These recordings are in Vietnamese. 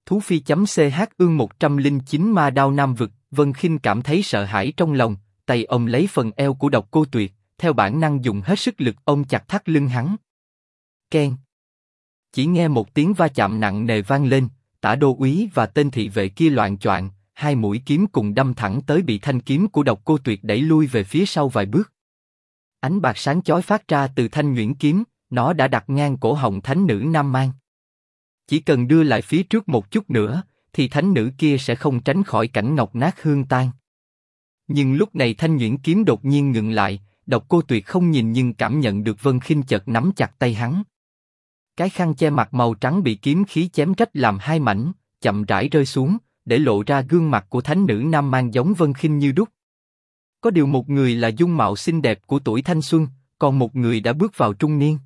Thú phi.ch ương 109 ma đao Nam vực. Vân Khinh cảm thấy sợ hãi trong lòng, tay ôm lấy phần eo của Độc Cô Tuyệt, theo bản năng dùng hết sức lực ôm chặt thắt lưng hắn. Keng. Chỉ nghe một tiếng va chạm nặng nề vang lên, Tả Đô úy và tên thị vệ kia loạng choạng, hai mũi kiếm cùng đâm thẳng tới bị thanh kiếm của Độc Cô Tuyệt đẩy lui về phía sau vài bước. Ánh bạc sáng chói phát ra từ thanh nhuyễn kiếm, nó đã đặt ngang cổ họng thánh nữ Nam Mang. Chỉ cần đưa lại phía trước một chút nữa, thì thánh nữ kia sẽ không tránh khỏi cảnh ngọc nát hương tan. Nhưng lúc này thanh nhuyễn kiếm đột nhiên ngừng lại, Độc Cô Tuyệt không nhìn nhưng cảm nhận được Vân Khinh chợt nắm chặt tay hắn. Cái khăn che mặt màu trắng bị kiếm khí chém rách làm hai mảnh, chậm rãi rơi xuống, để lộ ra gương mặt của thánh nữ Nam Mang giống Vân Khinh như đúc. Có điều một người là dung mạo xinh đẹp của tuổi thanh xuân, còn một người đã bước vào trung niên.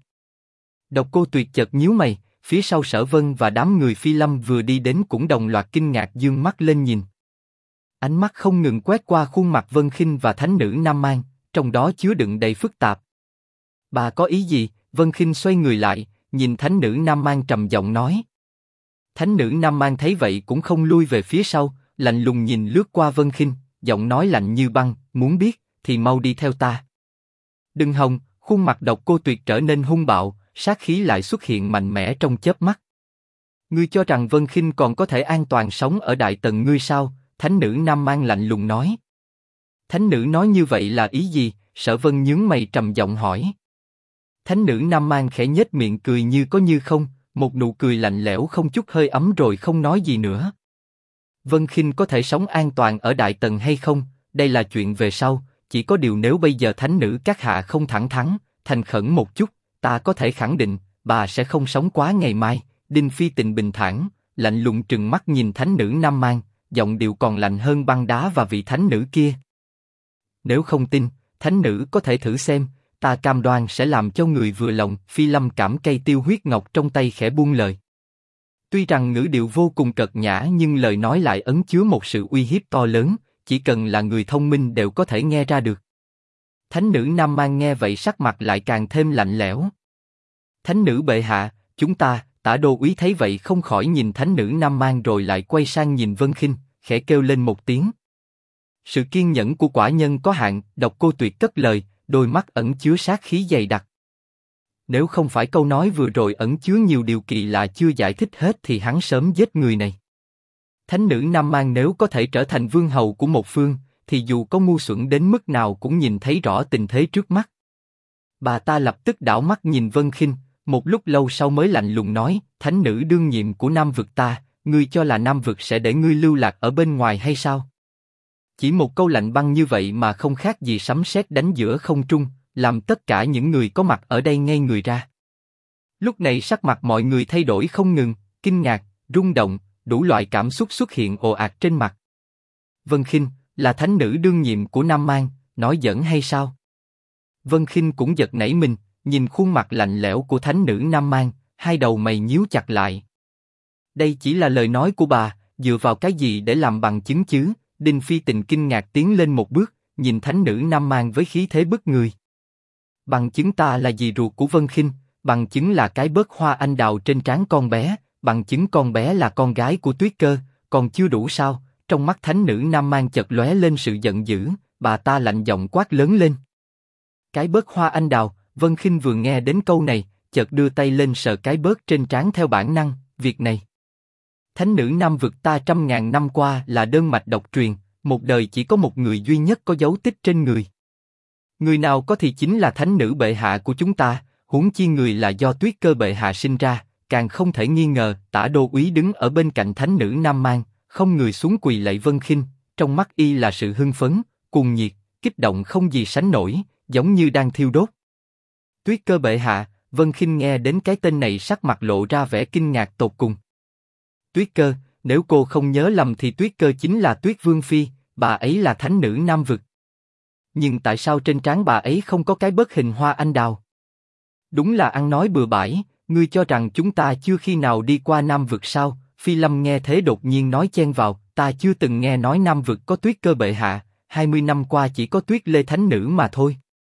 Độc Cô Tuyệt chợt nhíu mày, phía sau Sở Vân và đám người Phi Lâm vừa đi đến cũng đồng loạt kinh ngạc dương mắt lên nhìn. Ánh mắt không ngừng quét qua khuôn mặt Vân Khinh và thánh nữ Nam Mang, trong đó chứa đựng đầy phức tạp. Bà có ý gì? Vân Khinh xoay người lại, nhìn thánh nữ Nam Mang trầm giọng nói. Thánh nữ Nam Mang thấy vậy cũng không lui về phía sau, lạnh lùng nhìn lướt qua Vân Khinh, giọng nói lạnh như băng, muốn biết thì mau đi theo ta. Đừng hòng. Khuôn mặt Độc Cô Tuyệt trở nên hung bạo, sát khí lại xuất hiện mạnh mẽ trong chớp mắt. Ngươi cho rằng Vân Khinh còn có thể an toàn sống ở Đại Tần ngươi sao? Thánh nữ Nam Mang lạnh lùng nói. Thánh nữ nói như vậy là ý gì? Sở Vân nhướng mày trầm giọng hỏi. Thánh nữ Nam Mang khẽ nhếch miệng cười như có như không, một nụ cười lạnh lẽo không chút hơi ấm rồi không nói gì nữa. Vân Khinh có thể sống an toàn ở Đại Tần hay không, đây là chuyện về sau, chỉ có điều nếu bây giờ thánh nữ các hạ không thẳng thắn, thành khẩn một chút, ta có thể khẳng định, bà sẽ không sống quá ngày mai. Đinh Phi Tình bình thản, lạnh lùng trừng mắt nhìn thánh nữ Nam Mang, giọng điệu còn lạnh hơn băng đá và vị thánh nữ kia. Nếu không tin, thánh nữ có thể thử xem, ta cam đoan sẽ làm cho người vừa lòng. Phi Lâm cảm cây tiêu huyết ngọc trong tay khẽ buông lời. Tuy rằng ngữ điệu vô cùng cợt nhã nhưng lời nói lại ẩn chứa một sự uy hiếp to lớn, chỉ cần là người thông minh đều có thể nghe ra được. Thánh nữ Nam Mang nghe vậy sắc mặt lại càng thêm lạnh lẽo. Thánh nữ bệ hạ, chúng ta. Tả Đô úy thấy vậy không khỏi nhìn thánh nữ Nam Mang rồi lại quay sang nhìn Vân Khinh, khẽ kêu lên một tiếng. Sự kiên nhẫn của quả nhân có hạn. Độc Cô Tuyệt cất lời, đôi mắt ẩn chứa sát khí dày đặc. Nếu không phải câu nói vừa rồi ẩn chứa nhiều điều kỳ lạ chưa giải thích hết thì hắn sớm giết người này. Thánh nữ Nam Mang nếu có thể trở thành vương hầu của một phương, thì dù có ngu xuẩn đến mức nào cũng nhìn thấy rõ tình thế trước mắt. Bà ta lập tức đảo mắt nhìn Vân Khinh, một lúc lâu sau mới lạnh lùng nói, thánh nữ đương nhiệm của Nam vực ta, ngươi cho là Nam vực sẽ để ngươi lưu lạc ở bên ngoài hay sao? Chỉ một câu lạnh băng như vậy mà không khác gì sấm sét đánh giữa không trung, làm tất cả những người có mặt ở đây ngây người ra. Lúc này sắc mặt mọi người thay đổi không ngừng, kinh ngạc, rung động, đủ loại cảm xúc xuất hiện ồ ạt trên mặt. Vân Khinh là thánh nữ đương nhiệm của Nam Mang, nói giỡn hay sao? Vân Khinh cũng giật nảy mình, nhìn khuôn mặt lạnh lẽo của thánh nữ Nam Mang, hai đầu mày nhíu chặt lại. Đây chỉ là lời nói của bà, dựa vào cái gì để làm bằng chứng chứ? Đinh Phi Tình kinh ngạc tiến lên một bước, nhìn thánh nữ Nam Mang với khí thế bức người. Bằng chứng ta là dì ruột của Vân Khinh, bằng chứng là cái bớt hoa anh đào trên trán con bé, bằng chứng con bé là con gái của Tuyết Cơ, còn chưa đủ sao? Trong mắt thánh nữ Nam Mang chợt lóe lên sự giận dữ, bà ta lạnh giọng quát lớn lên. Cái bớt hoa anh đào. Vân Khinh vừa nghe đến câu này, chợt đưa tay lên sờ cái bớt trên trán theo bản năng. Việc này, thánh nữ Nam vực ta trăm ngàn năm qua là đơn mạch độc truyền, một đời chỉ có một người duy nhất có dấu tích trên người. Người nào có thì chính là thánh nữ bệ hạ của chúng ta, huống chi người là do Tuyết Cơ bệ hạ sinh ra, càng không thể nghi ngờ. Tả Đô úy đứng ở bên cạnh thánh nữ Nam Mang, không người xuống quỳ lạy Vân Khinh, trong mắt y là sự hưng phấn, cuồng nhiệt, kích động không gì sánh nổi, giống như đang thiêu đốt. Tuyết Cơ bệ hạ. Vân Khinh nghe đến cái tên này sắc mặt lộ ra vẻ kinh ngạc tột cùng. Tuyết Cơ, nếu cô không nhớ lầm thì Tuyết Cơ chính là Tuyết Vương phi, bà ấy là thánh nữ Nam vực. Nhưng tại sao trên trán bà ấy không có cái bớt hình hoa anh đào? Đúng là ăn nói bừa bãi, ngươi cho rằng chúng ta chưa khi nào đi qua Nam vực sao? Phi Lâm nghe thế đột nhiên nói chen vào, ta chưa từng nghe nói Nam vực có Tuyết Cơ bệ hạ, 20 năm qua chỉ có Tuyết Lê thánh nữ mà thôi.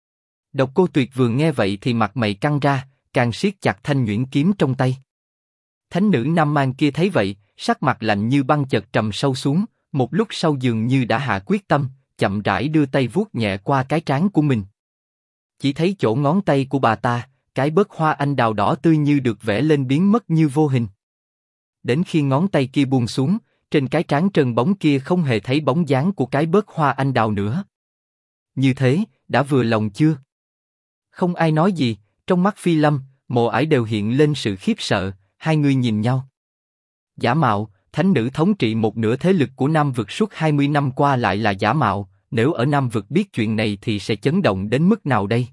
Độc Cô Tuyệt vừa nghe vậy thì mặt mày căng ra, càng siết chặt thanh nhuyễn kiếm trong tay. Thánh nữ Nam Mang kia thấy vậy, sắc mặt lạnh như băng chợt trầm sâu xuống, một lúc sau dường như đã hạ quyết tâm, chậm rãi đưa tay vuốt nhẹ qua cái trán của mình. Chỉ thấy chỗ ngón tay của bà ta, cái bớt hoa anh đào đỏ tươi như được vẽ lên biến mất như vô hình. Đến khi ngón tay kia buông xuống, trên cái trán trơn bóng kia không hề thấy bóng dáng của cái bớt hoa anh đào nữa. Như thế, đã vừa lòng chưa? Không ai nói gì, trong mắt Phi Lâm, Mộ Ải đều hiện lên sự khiếp sợ, hai người nhìn nhau. Giả mạo, thánh nữ thống trị một nửa thế lực của Nam vực suốt 20 năm qua lại là giả mạo, nếu ở Nam vực biết chuyện này thì sẽ chấn động đến mức nào đây?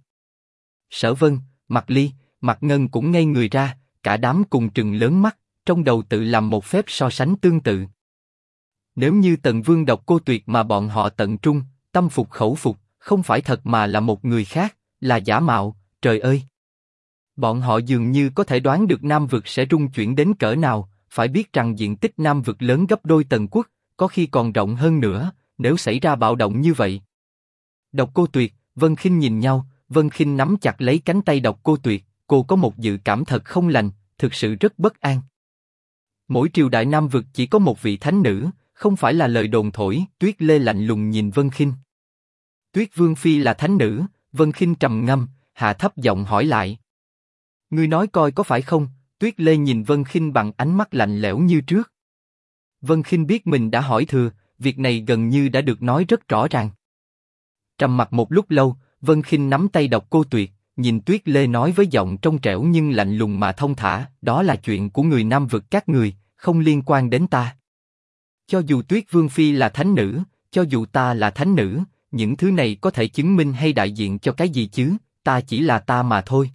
Sở Vân, Mạc Ly, Mạc Ngân cũng ngây người ra, cả đám cùng trừng lớn mắt, trong đầu tự làm một phép so sánh tương tự. Nếu như Tần Vương Độc Cô Tuyệt mà bọn họ tận trung, tâm phục khẩu phục, không phải thật mà là một người khác, là giả mạo, trời ơi! Bọn họ dường như có thể đoán được Nam vực sẽ rung chuyển đến cỡ nào, phải biết rằng diện tích Nam vực lớn gấp đôi Tần Quốc, có khi còn rộng hơn nữa, nếu xảy ra bạo động như vậy. Độc Cô Tuyệt, Vân Khinh nhìn nhau, Vân Khinh nắm chặt lấy cánh tay Độc Cô Tuyệt, cô có một dự cảm thật không lành, thực sự rất bất an. Mỗi triều đại Nam vực chỉ có một vị thánh nữ, không phải là lời đồn thổi. Tuyết Lê lạnh lùng nhìn Vân Khinh. Tuyết Vương phi là thánh nữ, Vân Khinh trầm ngâm, hạ thấp giọng hỏi lại. Ngươi nói coi có phải không? Tuyết Lê nhìn Vân Khinh bằng ánh mắt lạnh lẽo như trước. Vân Khinh biết mình đã hỏi thừa, việc này gần như đã được nói rất rõ ràng. Trầm mặc một lúc lâu, Vân Khinh nắm tay Độc Cô Tuyệt, nhìn Tuyết Lê nói với giọng trong trẻo nhưng lạnh lùng mà thông thả, đó là chuyện của người Nam vực các người, không liên quan đến ta. Cho dù Tuyết Vương phi là thánh nữ, cho dù ta là thánh nữ, những thứ này có thể chứng minh hay đại diện cho cái gì chứ? Ta chỉ là ta mà thôi.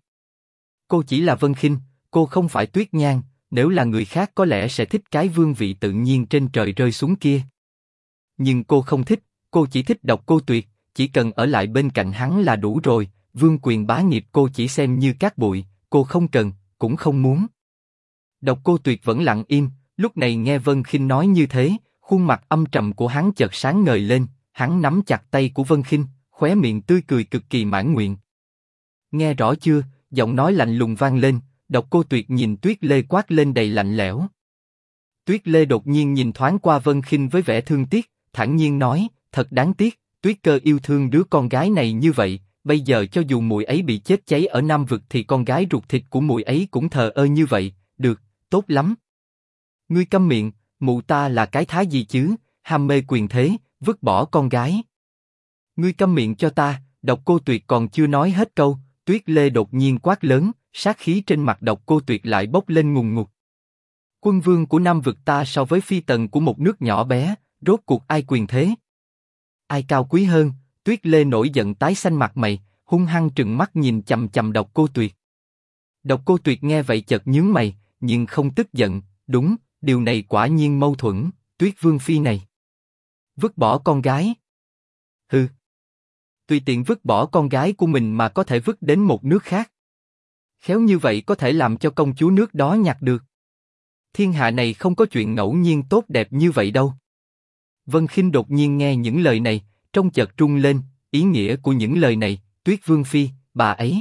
Cô chỉ là Vân Khinh, cô không phải Tuyết Nhan. Nếu là người khác có lẽ sẽ thích cái vương vị tự nhiên trên trời rơi xuống kia. Nhưng cô không thích, cô chỉ thích Độc Cô Tuyệt, chỉ cần ở lại bên cạnh hắn là đủ rồi. Vương quyền bá nghiệp cô chỉ xem như cát bụi, cô không cần, cũng không muốn. Độc Cô Tuyệt vẫn lặng im, lúc này nghe Vân Khinh nói như thế, khuôn mặt âm trầm của hắn chợt sáng ngời lên, hắn nắm chặt tay của Vân Khinh, khóe miệng tươi cười cực kỳ mãn nguyện. Nghe rõ chưa? Giọng nói lạnh lùng vang lên. Độc Cô Tuyệt nhìn Tuyết Lê quát lên đầy lạnh lẽo. Tuyết Lê đột nhiên nhìn thoáng qua Vân Khinh với vẻ thương tiếc, thản nhiên nói, thật đáng tiếc, Tuyết Cơ yêu thương đứa con gái này như vậy, bây giờ cho dù muội ấy bị chết cháy ở Nam vực thì con gái ruột thịt của muội ấy cũng thờ ơ như vậy. Được, tốt lắm. Ngươi câm miệng, mụ ta là cái thá gì chứ? Ham mê quyền thế, vứt bỏ con gái. Ngươi câm miệng cho ta. Độc Cô Tuyệt còn chưa nói hết câu, Tuyết Lê đột nhiên quát lớn, sát khí trên mặt Độc Cô Tuyệt lại bốc lên ngùn ngụt. Quân vương của Nam vực ta so với phi tần của một nước nhỏ bé, rốt cuộc ai quyền thế? Ai cao quý hơn? Tuyết Lê nổi giận tái xanh mặt mày, hung hăng trừng mắt nhìn chằm chằm Độc Cô Tuyệt. Độc Cô Tuyệt nghe vậy chợt nhướng mày, nhưng không tức giận. Đúng, điều này quả nhiên mâu thuẫn. Tuyết Vương phi này vứt bỏ con gái. Hừ, tùy tiện vứt bỏ con gái của mình mà có thể vứt đến một nước khác. Khéo như vậy có thể làm cho công chúa nước đó nhặt được. Thiên hạ này không có chuyện ngẫu nhiên tốt đẹp như vậy đâu. Vân Khinh đột nhiên nghe những lời này, trong chợt rung lên. Ý nghĩa của những lời này, Tuyết Vương phi, bà ấy.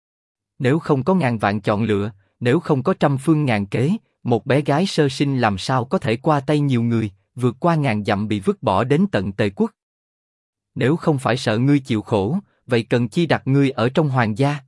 Nếu không có ngàn vạn chọn lựa, nếu không có trăm phương ngàn kế, một bé gái sơ sinh làm sao có thể qua tay nhiều người, vượt qua ngàn dặm bị vứt bỏ đến tận Tề quốc. Nếu không phải sợ ngươi chịu khổ, vậy cần chi đặt ngươi ở trong hoàng gia?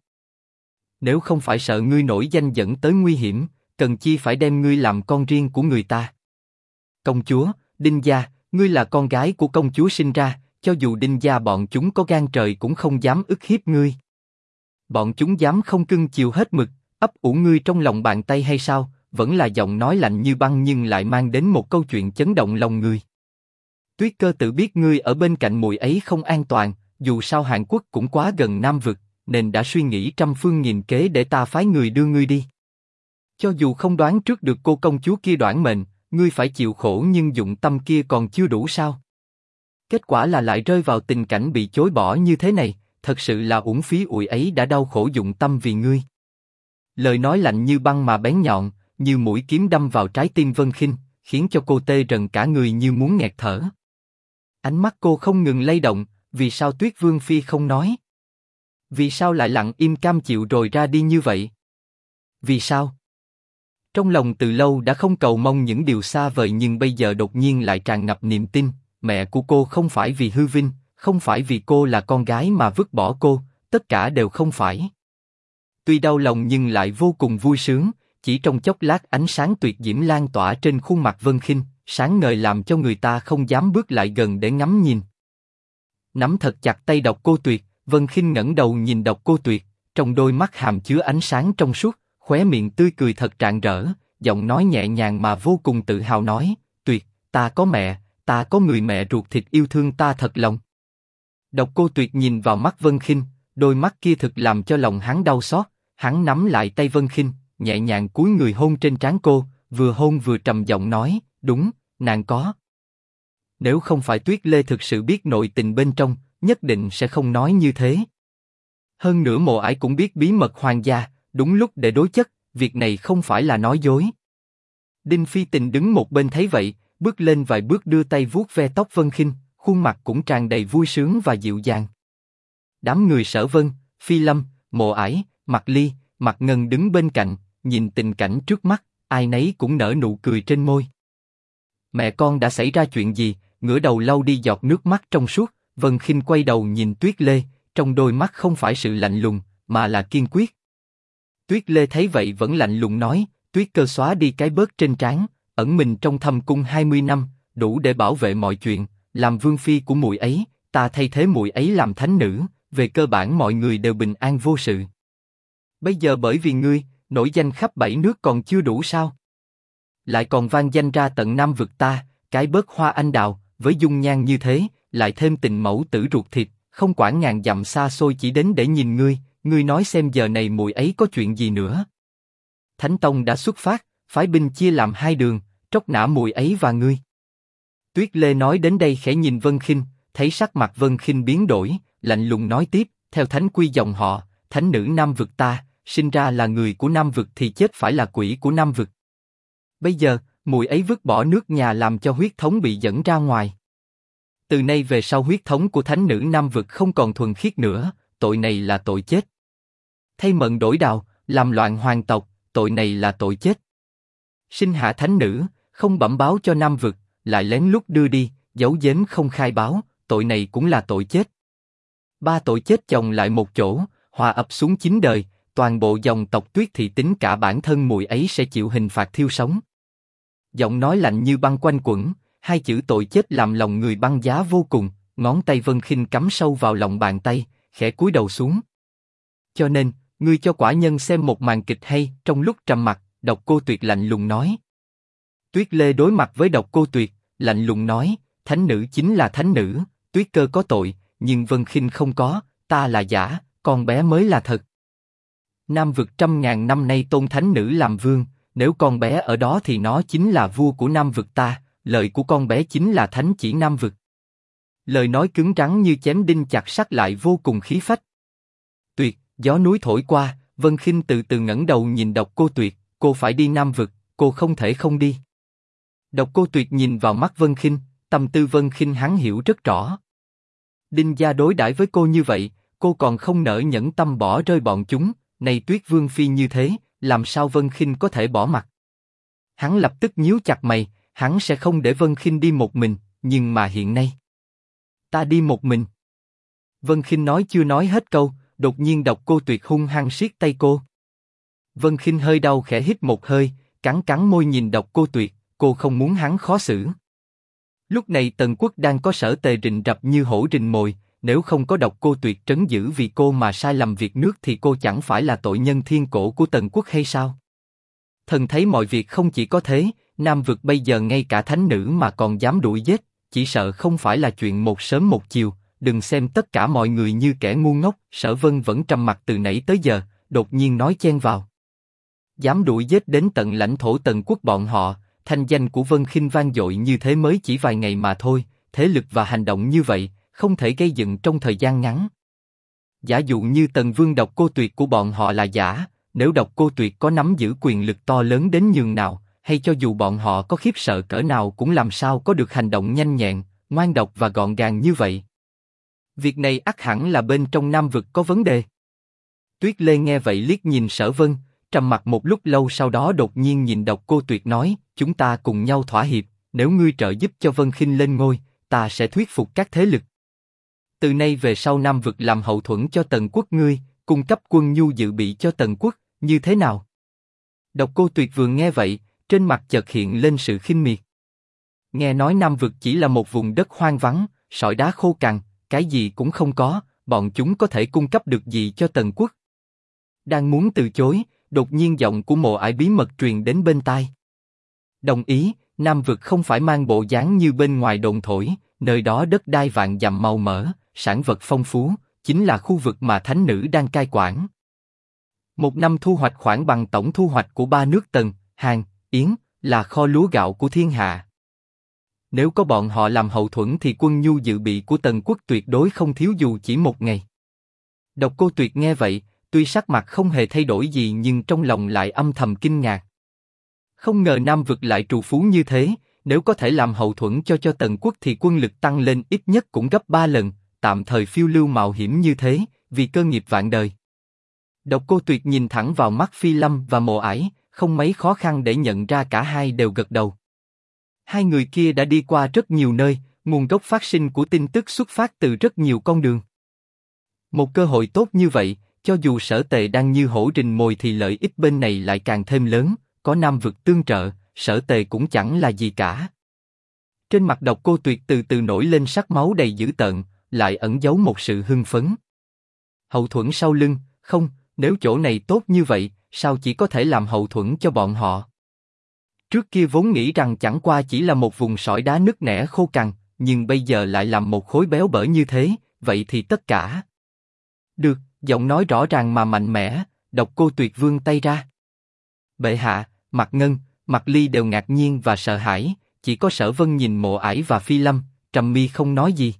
Nếu không phải sợ ngươi nổi danh dẫn tới nguy hiểm, cần chi phải đem ngươi làm con riêng của người ta? Công chúa, Đinh gia, ngươi là con gái của công chúa sinh ra, cho dù Đinh gia bọn chúng có gan trời cũng không dám ức hiếp ngươi. Bọn chúng dám không cưng chiều hết mực, ấp ủ ngươi trong lòng bàn tay hay sao? Vẫn là giọng nói lạnh như băng nhưng lại mang đến một câu chuyện chấn động lòng người. Tuyết Cơ tự biết ngươi ở bên cạnh muội ấy không an toàn, dù sao Hàn Quốc cũng quá gần Nam vực, nên đã suy nghĩ trăm phương nghìn kế để ta phái người đưa ngươi đi. Cho dù không đoán trước được cô công chúa kia đoản mệnh, ngươi phải chịu khổ nhưng dụng tâm kia còn chưa đủ sao? Kết quả là lại rơi vào tình cảnh bị chối bỏ như thế này, thật sự là uổng phí muội ấy đã đau khổ dụng tâm vì ngươi. Lời nói lạnh như băng mà bén nhọn, như mũi kiếm đâm vào trái tim Vân Khinh, khiến cho cô tê rần cả người như muốn nghẹt thở. Ánh mắt cô không ngừng lay động, vì sao Tuyết Vương phi không nói? Vì sao lại lặng im cam chịu rồi ra đi như vậy? Vì sao? Trong lòng từ lâu đã không cầu mong những điều xa vời nhưng bây giờ đột nhiên lại tràn ngập niềm tin, mẹ của cô không phải vì hư vinh, không phải vì cô là con gái mà vứt bỏ cô, tất cả đều không phải. Tuy đau lòng nhưng lại vô cùng vui sướng, chỉ trong chốc lát ánh sáng tuyệt diễm lan tỏa trên khuôn mặt Vân Khinh, sáng ngời làm cho người ta không dám bước lại gần để ngắm nhìn. Nắm thật chặt tay Độc Cô Tuyệt, Vân Khinh ngẩng đầu nhìn Độc Cô Tuyệt, trong đôi mắt hàm chứa ánh sáng trong suốt, khóe miệng tươi cười thật rạng rỡ, giọng nói nhẹ nhàng mà vô cùng tự hào nói, Tuyệt, ta có mẹ, ta có người mẹ ruột thịt yêu thương ta thật lòng. Độc Cô Tuyệt nhìn vào mắt Vân Khinh, đôi mắt kia thực làm cho lòng hắn đau xót, hắn nắm lại tay Vân Khinh, nhẹ nhàng cúi người hôn trên trán cô, vừa hôn vừa trầm giọng nói, đúng, nàng có. Nếu không phải Tuyết Lê thực sự biết nội tình bên trong, nhất định sẽ không nói như thế. Hơn nữa Mộ Ải cũng biết bí mật hoàng gia, đúng lúc để đối chất, việc này không phải là nói dối. Đinh Phi Tình đứng một bên thấy vậy, bước lên vài bước đưa tay vuốt ve tóc Vân Khinh, khuôn mặt cũng tràn đầy vui sướng và dịu dàng. Đám người Sở Vân, Phi Lâm, Mộ Ải, Mạc Ly, Mạc Ngân đứng bên cạnh, nhìn tình cảnh trước mắt, ai nấy cũng nở nụ cười trên môi. Mẹ con đã xảy ra chuyện gì? Ngửa đầu lau đi giọt nước mắt trong suốt, Vân Khinh quay đầu nhìn Tuyết Lê, trong đôi mắt không phải sự lạnh lùng, mà là kiên quyết. Tuyết Lê thấy vậy vẫn lạnh lùng nói, Tuyết Cơ xóa đi cái bớt trên trán, ẩn mình trong thâm cung 20 năm, đủ để bảo vệ mọi chuyện, làm vương phi của muội ấy, ta thay thế muội ấy làm thánh nữ, về cơ bản mọi người đều bình an vô sự. Bây giờ bởi vì ngươi, nổi danh khắp 7 nước còn chưa đủ sao? Lại còn vang danh ra tận Nam vực ta, cái bớt hoa anh đào, với dung nhan như thế, lại thêm tình mẫu tử ruột thịt, không quản ngàn dặm xa xôi chỉ đến để nhìn ngươi, ngươi nói xem giờ này muội ấy có chuyện gì nữa? Thánh Tông đã xuất phát, phái binh chia làm 2 đường, tróc nã muội ấy và ngươi. Tuyết Lê nói đến đây khẽ nhìn Vân Khinh, thấy sắc mặt Vân Khinh biến đổi, lạnh lùng nói tiếp, theo thánh quy dòng họ, thánh nữ Nam vực ta, sinh ra là người của Nam vực thì chết phải là quỷ của Nam vực. Bây giờ, muội ấy vứt bỏ nước nhà làm cho huyết thống bị dẫn ra ngoài. Từ nay về sau huyết thống của thánh nữ Nam vực không còn thuần khiết nữa, tội này là tội chết. Thay mận đổi đào, làm loạn hoàng tộc, tội này là tội chết. Sinh hạ thánh nữ, không bẩm báo cho Nam vực, lại lén lút đưa đi, giấu giếm không khai báo, tội này cũng là tội chết. 3 tội chết chồng lại một chỗ, hòa ập xuống 9 đời, toàn bộ dòng tộc Tuyết thì tính cả bản thân muội ấy sẽ chịu hình phạt thiêu sống. Giọng nói lạnh như băng quanh quẩn, 2 chữ tội chết làm lòng người băng giá vô cùng, ngón tay Vân Khinh cắm sâu vào lòng bàn tay, khẽ cúi đầu xuống. Cho nên, ngươi cho quả nhân xem một màn kịch hay. Trong lúc trầm mặc, Độc Cô Tuyệt lạnh lùng nói. Tuyết Lê đối mặt với Độc Cô Tuyệt, lạnh lùng nói, thánh nữ chính là thánh nữ, Tuyết Cơ có tội, nhưng Vân Khinh không có, ta là giả, con bé mới là thật. Nam vực 100.000 năm nay tôn thánh nữ làm vương, nếu con bé ở đó thì nó chính là vua của Nam vực ta, lời của con bé chính là thánh chỉ Nam vực. Lời nói cứng rắn như chém đinh chặt sắt lại vô cùng khí phách. Tuyệt, gió núi thổi qua, Vân Khinh từ từ ngẩng đầu nhìn Độc Cô Tuyệt, cô phải đi Nam vực, cô không thể không đi. Độc Cô Tuyệt nhìn vào mắt Vân Khinh, tâm tư Vân Khinh hắn hiểu rất rõ. Đinh gia đối đãi với cô như vậy, cô còn không nỡ nhẫn tâm bỏ rơi bọn chúng, này Tuyết Vương phi như thế, làm sao Vân Khinh có thể bỏ mặc? Hắn lập tức nhíu chặt mày, hắn sẽ không để Vân Khinh đi một mình, nhưng mà hiện nay, ta đi một mình. Vân Khinh nói chưa nói hết câu, đột nhiên Độc Cô Tuyệt hung hăng siết tay cô. Vân Khinh hơi đau khẽ hít một hơi, cắn cắn môi nhìn Độc Cô Tuyệt, cô không muốn hắn khó xử. Lúc này Tần Quốc đang có Sở Tề rình rập như hổ rình mồi, nếu không có Độc Cô Tuyệt trấn giữ vì cô mà sai lầm việc nước thì cô chẳng phải là tội nhân thiên cổ của Tần Quốc hay sao? Thần thấy mọi việc không chỉ có thế, Nam vực bây giờ ngay cả thánh nữ mà còn dám đuổi giết, chỉ sợ không phải là chuyện một sớm một chiều. Đừng xem tất cả mọi người như kẻ ngu ngốc. Sở Vân vẫn trầm mặc từ nãy tới giờ, đột nhiên nói chen vào. Dám đuổi giết đến tận lãnh thổ Tần Quốc bọn họ, thanh danh của Vân Khinh vang dội như thế mới chỉ vài ngày mà thôi, thế lực và hành động như vậy, không thể gây dựng trong thời gian ngắn. Giả dụ như Tần Vương Độc Cô Tuyệt của bọn họ là giả, nếu Độc Cô Tuyệt có nắm giữ quyền lực to lớn đến nhường nào, hay cho dù bọn họ có khiếp sợ cỡ nào cũng làm sao có được hành động nhanh nhẹn, ngoan độc và gọn gàng như vậy. Việc này ắt hẳn là bên trong Nam vực có vấn đề. Tuyết Lê nghe vậy liếc nhìn Sở Vân, trầm mặc một lúc lâu sau đó đột nhiên nhìn Độc Cô Tuyệt nói, chúng ta cùng nhau thỏa hiệp, nếu ngươi trợ giúp cho Vân Khinh lên ngôi, ta sẽ thuyết phục các thế lực. Từ nay về sau Nam vực làm hậu thuẫn cho Tần quốc ngươi, cung cấp quân nhu dự bị cho Tần quốc, như thế nào? Độc Cô Tuyệt vừa nghe vậy, trên mặt chợt hiện lên sự khinh miệt. Nghe nói Nam vực chỉ là một vùng đất hoang vắng, sỏi đá khô cằn, cái gì cũng không có, bọn chúng có thể cung cấp được gì cho Tần quốc? Đang muốn từ chối, đột nhiên giọng của Mộ Ải bí mật truyền đến bên tai. Đồng ý, Nam vực không phải mang bộ dáng như bên ngoài đồn thổi, nơi đó đất đai vạn dặm màu mỡ, sản vật phong phú, chính là khu vực mà thánh nữ đang cai quản. Một năm thu hoạch khoảng bằng tổng thu hoạch của ba nước Tần, Hàn, Yến, là kho lúa gạo của thiên hạ. Nếu có bọn họ làm hậu thuẫn thì quân nhu dự bị của Tần quốc tuyệt đối không thiếu dù chỉ một ngày. Độc Cô Tuyệt nghe vậy, tuy sắc mặt không hề thay đổi gì nhưng trong lòng lại âm thầm kinh ngạc. Không ngờ Nam vực lại trù phú như thế, nếu có thể làm hậu thuẫn cho Tần quốc thì quân lực tăng lên ít nhất cũng gấp 3 lần, tạm thời phiêu lưu mạo hiểm như thế, vì cơ nghiệp vạn đời. Độc Cô Tuyệt nhìn thẳng vào mắt Phi Lâm và Mộ Ải, không mấy khó khăn để nhận ra cả hai đều gật đầu. Hai người kia đã đi qua rất nhiều nơi, nguồn gốc phát sinh của tin tức xuất phát từ rất nhiều con đường. Một cơ hội tốt như vậy, cho dù Sở Tề đang như hổ rình mồi thì lợi ích bên này lại càng thêm lớn, có Nam vực tương trợ, Sở Tề cũng chẳng là gì cả. Trên mặt Độc Cô Tuyệt từ từ nổi lên sắc máu đầy dữ tợn, lại ẩn giấu một sự hưng phấn. Hậu thuẫn sau lưng, không, nếu chỗ này tốt như vậy, sao chỉ có thể làm hậu thuẫn cho bọn họ? Trước kia vốn nghĩ rằng chẳng qua chỉ là một vùng sỏi đá nứt nẻ khô cằn, nhưng bây giờ lại làm một khối béo bở như thế, vậy thì tất cả. Được, giọng nói rõ ràng mà mạnh mẽ, Độc Cô Tuyệt vươn tay ra. Bệ hạ, Mạc Ngân, Mạc Ly đều ngạc nhiên và sợ hãi, chỉ có Sở Vân nhìn Mộ Ải và Phi Lâm, trầm mi không nói gì.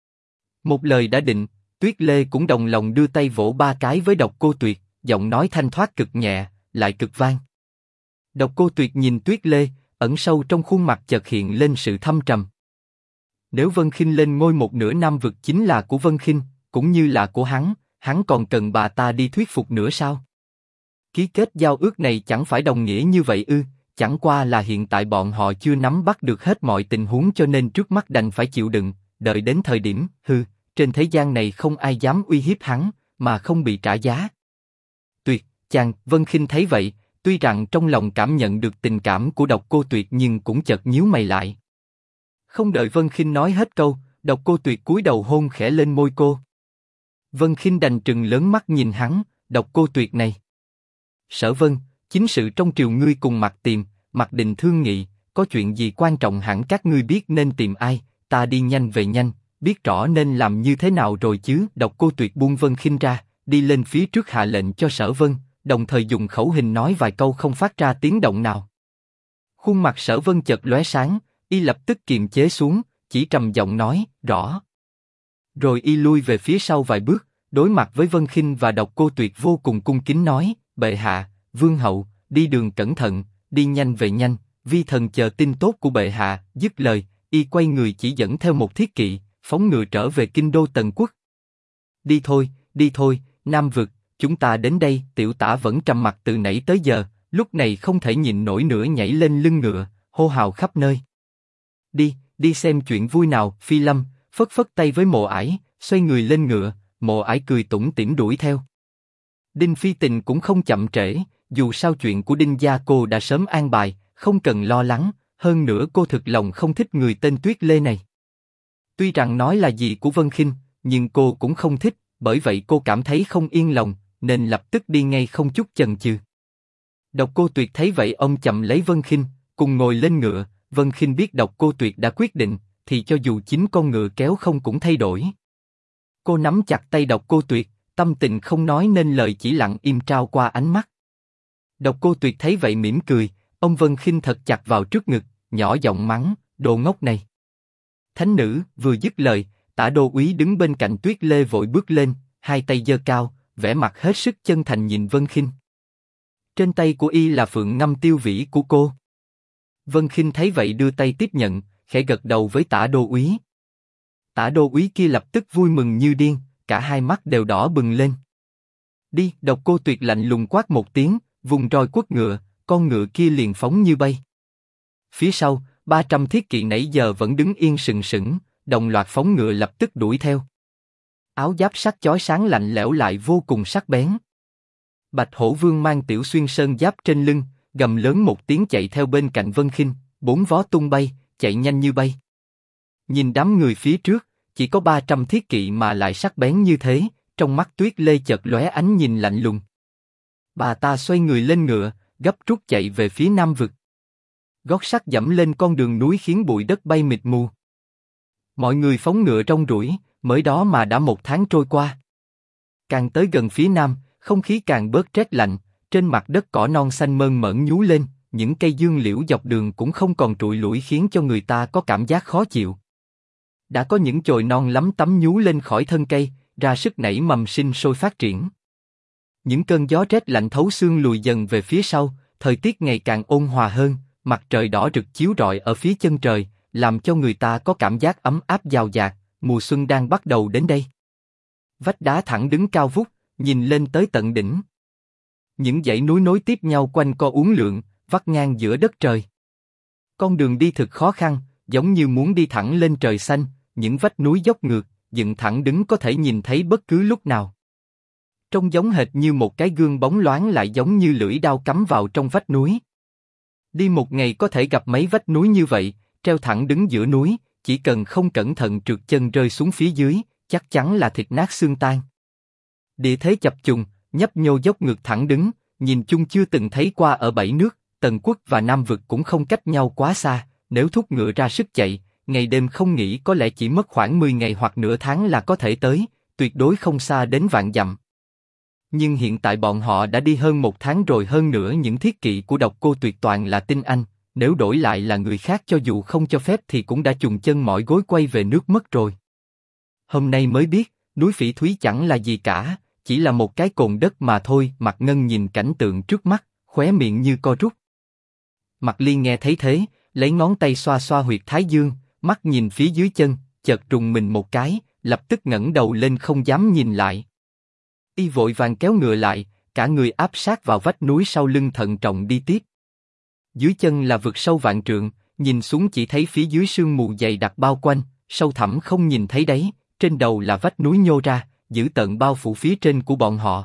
Một lời đã định, Tuyết Lê cũng đồng lòng đưa tay vỗ ba cái với Độc Cô Tuyệt, giọng nói thanh thoát cực nhẹ, lại cực vang. Độc Cô Tuyệt nhìn Tuyết Lê, ẩn sâu trong khuôn mặt chợt hiện lên sự thâm trầm. Nếu Vân Khinh lên ngôi một nửa Nam vực chính là của Vân Khinh, cũng như là của hắn còn cần bà ta đi thuyết phục nữa sao? Ký kết giao ước này chẳng phải đồng nghĩa như vậy ư? Chẳng qua là hiện tại bọn họ chưa nắm bắt được hết mọi tình huống cho nên trước mắt đành phải chịu đựng, đợi đến thời điểm, trên thế gian này không ai dám uy hiếp hắn, mà không bị trả giá. Tuyệt, chàng, Vân Khinh thấy vậy, tuy rằng trong lòng cảm nhận được tình cảm của Độc Cô Tuyệt nhưng cũng chợt nhíu mày lại. Không đợi Vân Khinh nói hết câu, Độc Cô Tuyệt cúi đầu hôn khẽ lên môi cô. Vân Khinh đành trừng lớn mắt nhìn hắn, Độc Cô Tuyệt này. Sở Vân, chính sự trong triều ngươi cùng Mạc Tiềm, Mạc Định thương nghị, có chuyện gì quan trọng hẳn các ngươi biết nên tìm ai, ta đi nhanh về nhanh, biết rõ nên làm như thế nào rồi chứ. Độc Cô Tuyệt buông Vân Khinh ra, đi lên phía trước hạ lệnh cho Sở Vân, đồng thời dùng khẩu hình nói vài câu không phát ra tiếng động nào. Khuôn mặt Sở Vân chợt lóe sáng, y lập tức kiềm chế xuống, chỉ trầm giọng nói, rõ. Rồi y lui về phía sau vài bước, đối mặt với Vân Khinh và Độc Cô Tuyệt vô cùng cung kính nói, bệ hạ, vương hậu, đi đường cẩn thận, đi nhanh về nhanh, vi thần chờ tin tốt của bệ hạ. Dứt lời, y quay người chỉ dẫn theo một thiết kỵ, phóng ngựa trở về kinh đô Tần quốc. Đi thôi, Nam vực, chúng ta đến đây. Tiểu Tả vẫn trầm mặc từ nãy tới giờ, lúc này không thể nhịn nổi nữa nhảy lên lưng ngựa, hô hào khắp nơi. Đi xem chuyện vui nào. Phi Lâm phất phất tay với Mộ Ải, xoay người lên ngựa, Mộ Ải cười tủm tỉm đuổi theo. Đinh Phi Tình cũng không chậm trễ, dù sao chuyện của Đinh gia cô đã sớm an bài, không cần lo lắng, hơn nữa cô thực lòng không thích người tên Tuyết Lê này. Tuy rằng nói là dì của Vân Khinh, nhưng cô cũng không thích, bởi vậy cô cảm thấy không yên lòng, nên lập tức đi ngay không chút chần chừ. Độc Cô Tuyệt thấy vậy ông chậm lấy Vân Khinh, cùng ngồi lên ngựa. Vân Khinh biết Độc Cô Tuyệt đã quyết định, thì cho dù chính con ngựa kéo không cũng thay đổi. Cô nắm chặt tay Độc Cô Tuyệt, tâm tình không nói nên lời, chỉ lặng im trao qua ánh mắt. Độc Cô Tuyệt thấy vậy mỉm cười, ông Vân Khinh thật chặt vào trước ngực, nhỏ giọng mắng, đồ ngốc này. Thánh nữ. Vừa dứt lời, Tả đô úy đứng bên cạnh Tuyết Lê vội bước lên, hai tay giơ cao, vẻ mặt hết sức chân thành nhìn Vân Khinh. Trên tay của y là phượng ngâm tiêu vĩ của cô. Vân Khinh thấy vậy đưa tay tiếp nhận, khẽ gật đầu với Tả đô úy. Tả đô úy kia lập tức vui mừng như điên, cả hai mắt đều đỏ bừng lên. Đi. Độc Cô Tuyệt lạnh lùng quát một tiếng, vùng roi quất ngựa, con ngựa kia liền phóng như bay. Phía sau, 300 thiết kỵ nãy giờ vẫn đứng yên sừng sững, đồng loạt phóng ngựa lập tức đuổi theo. Áo giáp sắt chói sáng lạnh lẽo lại vô cùng sắc bén. Bạch Hổ Vương mang Tiểu Xuyên Sơn giáp trên lưng, gầm lớn một tiếng chạy theo bên cạnh Vân Khinh, bốn vó tung bay, chạy nhanh như bay. Nhìn đám người phía trước, chỉ có 300 thiết kỵ mà lại sắc bén như thế, trong mắt Tuyết Lê chợt lóe ánh nhìn lạnh lùng. Bà ta xoay người lên ngựa, gấp rút chạy về phía Nam Vực. Gót sắt dẫm lên con đường núi khiến bụi đất bay mịt mù. Mọi người phóng ngựa rong ruổi, mới đó mà đã 1 tháng trôi qua. Càng tới gần phía Nam, không khí càng bớt rét lạnh, trên mặt đất cỏ non xanh mơn mởn nhú lên, những cây dương liễu dọc đường cũng không còn trụi lủi khiến cho người ta có cảm giác khó chịu. Đã có những chồi non lắm tấm nhú lên khỏi thân cây, ra sức nảy mầm sinh sôi phát triển. Những cơn gió rét lạnh thấu xương lùi dần về phía sau, thời tiết ngày càng ôn hòa hơn, mặt trời đỏ rực chiếu rọi ở phía chân trời, làm cho người ta có cảm giác ấm áp dào dạt, mùa xuân đang bắt đầu đến đây. Vách đá thẳng đứng cao vút, nhìn lên tới tận đỉnh. Những dãy núi nối tiếp nhau quanh co uốn lượn, vắt ngang giữa đất trời. Con đường đi thực khó khăn, giống như muốn đi thẳng lên trời xanh, những vách núi dốc ngược, dựng thẳng đứng có thể nhìn thấy bất cứ lúc nào. Trông giống hệt như một cái gương bóng loáng lại giống như lưỡi dao cắm vào trong vách núi. Đi một ngày có thể gặp mấy vách núi như vậy, treo thẳng đứng giữa núi, chỉ cần không cẩn thận trượt chân rơi xuống phía dưới, chắc chắn là thịt nát xương tan. Địa thế chập trùng, nhấp nhô dốc ngược thẳng đứng, nhìn chung chưa từng thấy qua ở 7 nước, Tần Quốc và Nam Vực cũng không cách nhau quá xa, nếu thúc ngựa ra sức chạy, ngày đêm không nghỉ có lẽ chỉ mất khoảng 10 ngày hoặc nửa tháng là có thể tới, tuyệt đối không xa đến vạn dặm. Nhưng hiện tại bọn họ đã đi hơn 1 tháng rồi, hơn nữa những thiết kỵ của Độc Cô Tuyệt toàn là tinh anh, nếu đổi lại là người khác cho dù không cho phép thì cũng đã chùng chân mỏi gối quay về nước mất rồi. Hôm nay mới biết, núi Phỉ Thúy chẳng là gì cả, chỉ là một cái cồn đất mà thôi. Mạc Ngân nhìn cảnh tượng trước mắt, khóe miệng như co rút. Mạc Liên nghe thấy thế, lấy ngón tay xoa xoa huyệt thái dương, mắt nhìn phía dưới chân, chợt rùng mình một cái, lập tức ngẩng đầu lên không dám nhìn lại. Y vội vàng kéo ngựa lại, cả người áp sát vào vách núi sau lưng thận trọng đi tiếp. Dưới chân là vực sâu vạn trượng, nhìn xuống chỉ thấy phía dưới sương mù dày đặc bao quanh, sâu thẳm không nhìn thấy đáy, trên đầu là vách núi nhô ra, giữ tận bao phủ phía trên của bọn họ.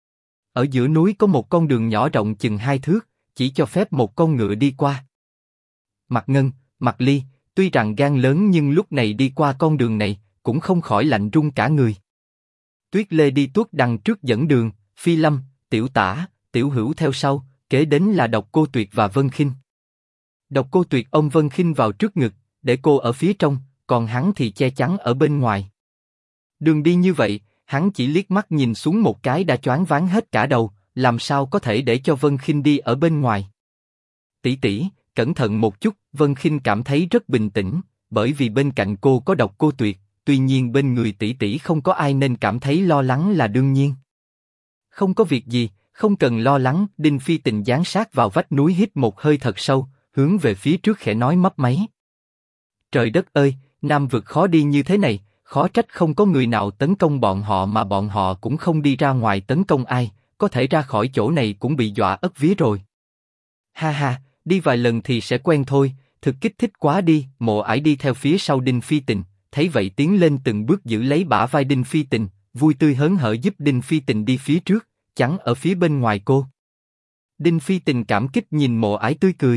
Ở giữa núi có một con đường nhỏ rộng chừng 2 thước, chỉ cho phép một con ngựa đi qua. Mạc Ngân, Mạc Ly, tuy rằng gan lớn nhưng lúc này đi qua con đường này, cũng không khỏi lạnh run cả người. Tuyết Lê đi tuốt đằng trước dẫn đường, Phi Lâm, Tiểu Tả, Tiểu Hữu theo sau, kế đến là Độc Cô Tuyệt và Vân Khinh. Độc Cô Tuyệt ôm Vân Khinh vào trước ngực, để cô ở phía trong, còn hắn thì che chắn ở bên ngoài. Đường đi như vậy, hắn chỉ liếc mắt nhìn xuống một cái đã choáng váng hết cả đầu, làm sao có thể để cho Vân Khinh đi ở bên ngoài. Tỷ tỷ, cẩn thận một chút. Vân Khinh cảm thấy rất bình tĩnh, bởi vì bên cạnh cô có Độc Cô Tuyệt, tuy nhiên bên người tỷ tỷ không có ai nên cảm thấy lo lắng là đương nhiên. Không có việc gì, không cần lo lắng. Đinh Phi Tình dán sát vào vách núi hít một hơi thật sâu, hướng về phía trước khẽ nói mấp máy. Trời đất ơi, Nam Vực khó đi như thế này, khó trách không có người nào tấn công bọn họ mà bọn họ cũng không đi ra ngoài tấn công ai, có thể ra khỏi chỗ này cũng bị dọa ất vía rồi. Ha ha, đi vài lần thì sẽ quen thôi, thực kích thích quá đi. Mộ Ải đi theo phía sau Đinh Phi Tình, thấy vậy tiến lên từng bước giữ lấy bả vai Đinh Phi Tình, vui tươi hớn hở giúp Đinh Phi Tình đi phía trước, chắn ở phía bên ngoài cô. Đinh Phi Tình cảm kích nhìn Mộ Ải tươi cười.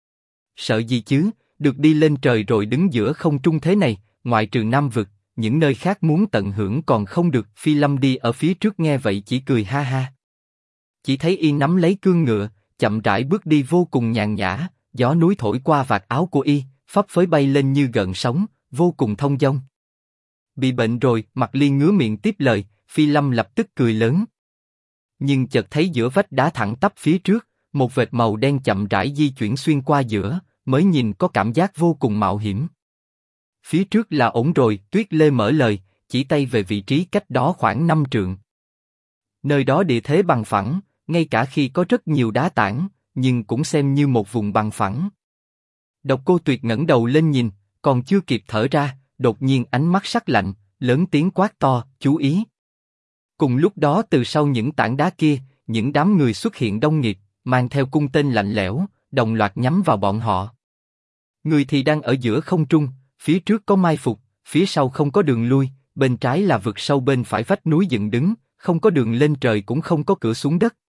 Sợ gì chứ, được đi lên trời rồi đứng giữa không trung thế này, ngoại trừ Nam Vực, những nơi khác muốn tận hưởng còn không được. Phi Lâm đi ở phía trước nghe vậy chỉ cười ha ha. Chỉ thấy y nắm lấy cương ngựa, chậm rãi bước đi vô cùng nhàn nhã, gió núi thổi qua vạt áo của y, phấp phới bay lên như gợn sóng, vô cùng thông dong. Bị bệnh rồi, Mạc Liên ngứa miệng tiếp lời. Phi Lâm lập tức cười lớn. Nhưng chợt thấy giữa vách đá thẳng tắp phía trước, một vệt màu đen chậm rãi di chuyển xuyên qua giữa, mới nhìn có cảm giác vô cùng mạo hiểm. Phía trước là ổn rồi. Tuyết Lê mở lời, chỉ tay về vị trí cách đó khoảng 5 trượng. Nơi đó địa thế bằng phẳng, ngay cả khi có rất nhiều đá tảng, nhưng cũng xem như một vùng bằng phẳng. Độc Cô Tuyệt ngẩng đầu lên nhìn, còn chưa kịp thở ra, đột nhiên ánh mắt sắc lạnh, lớn tiếng quát to, chú ý. Cùng lúc đó từ sau những tảng đá kia, những đám người xuất hiện đông nghịt, mang theo cung tên lạnh lẽo, đồng loạt nhắm vào bọn họ. Người thì đang ở giữa không trung, phía trước có mai phục, phía sau không có đường lui, bên trái là vực sâu, bên phải vách núi dựng đứng, không có đường lên trời cũng không có cửa xuống đất.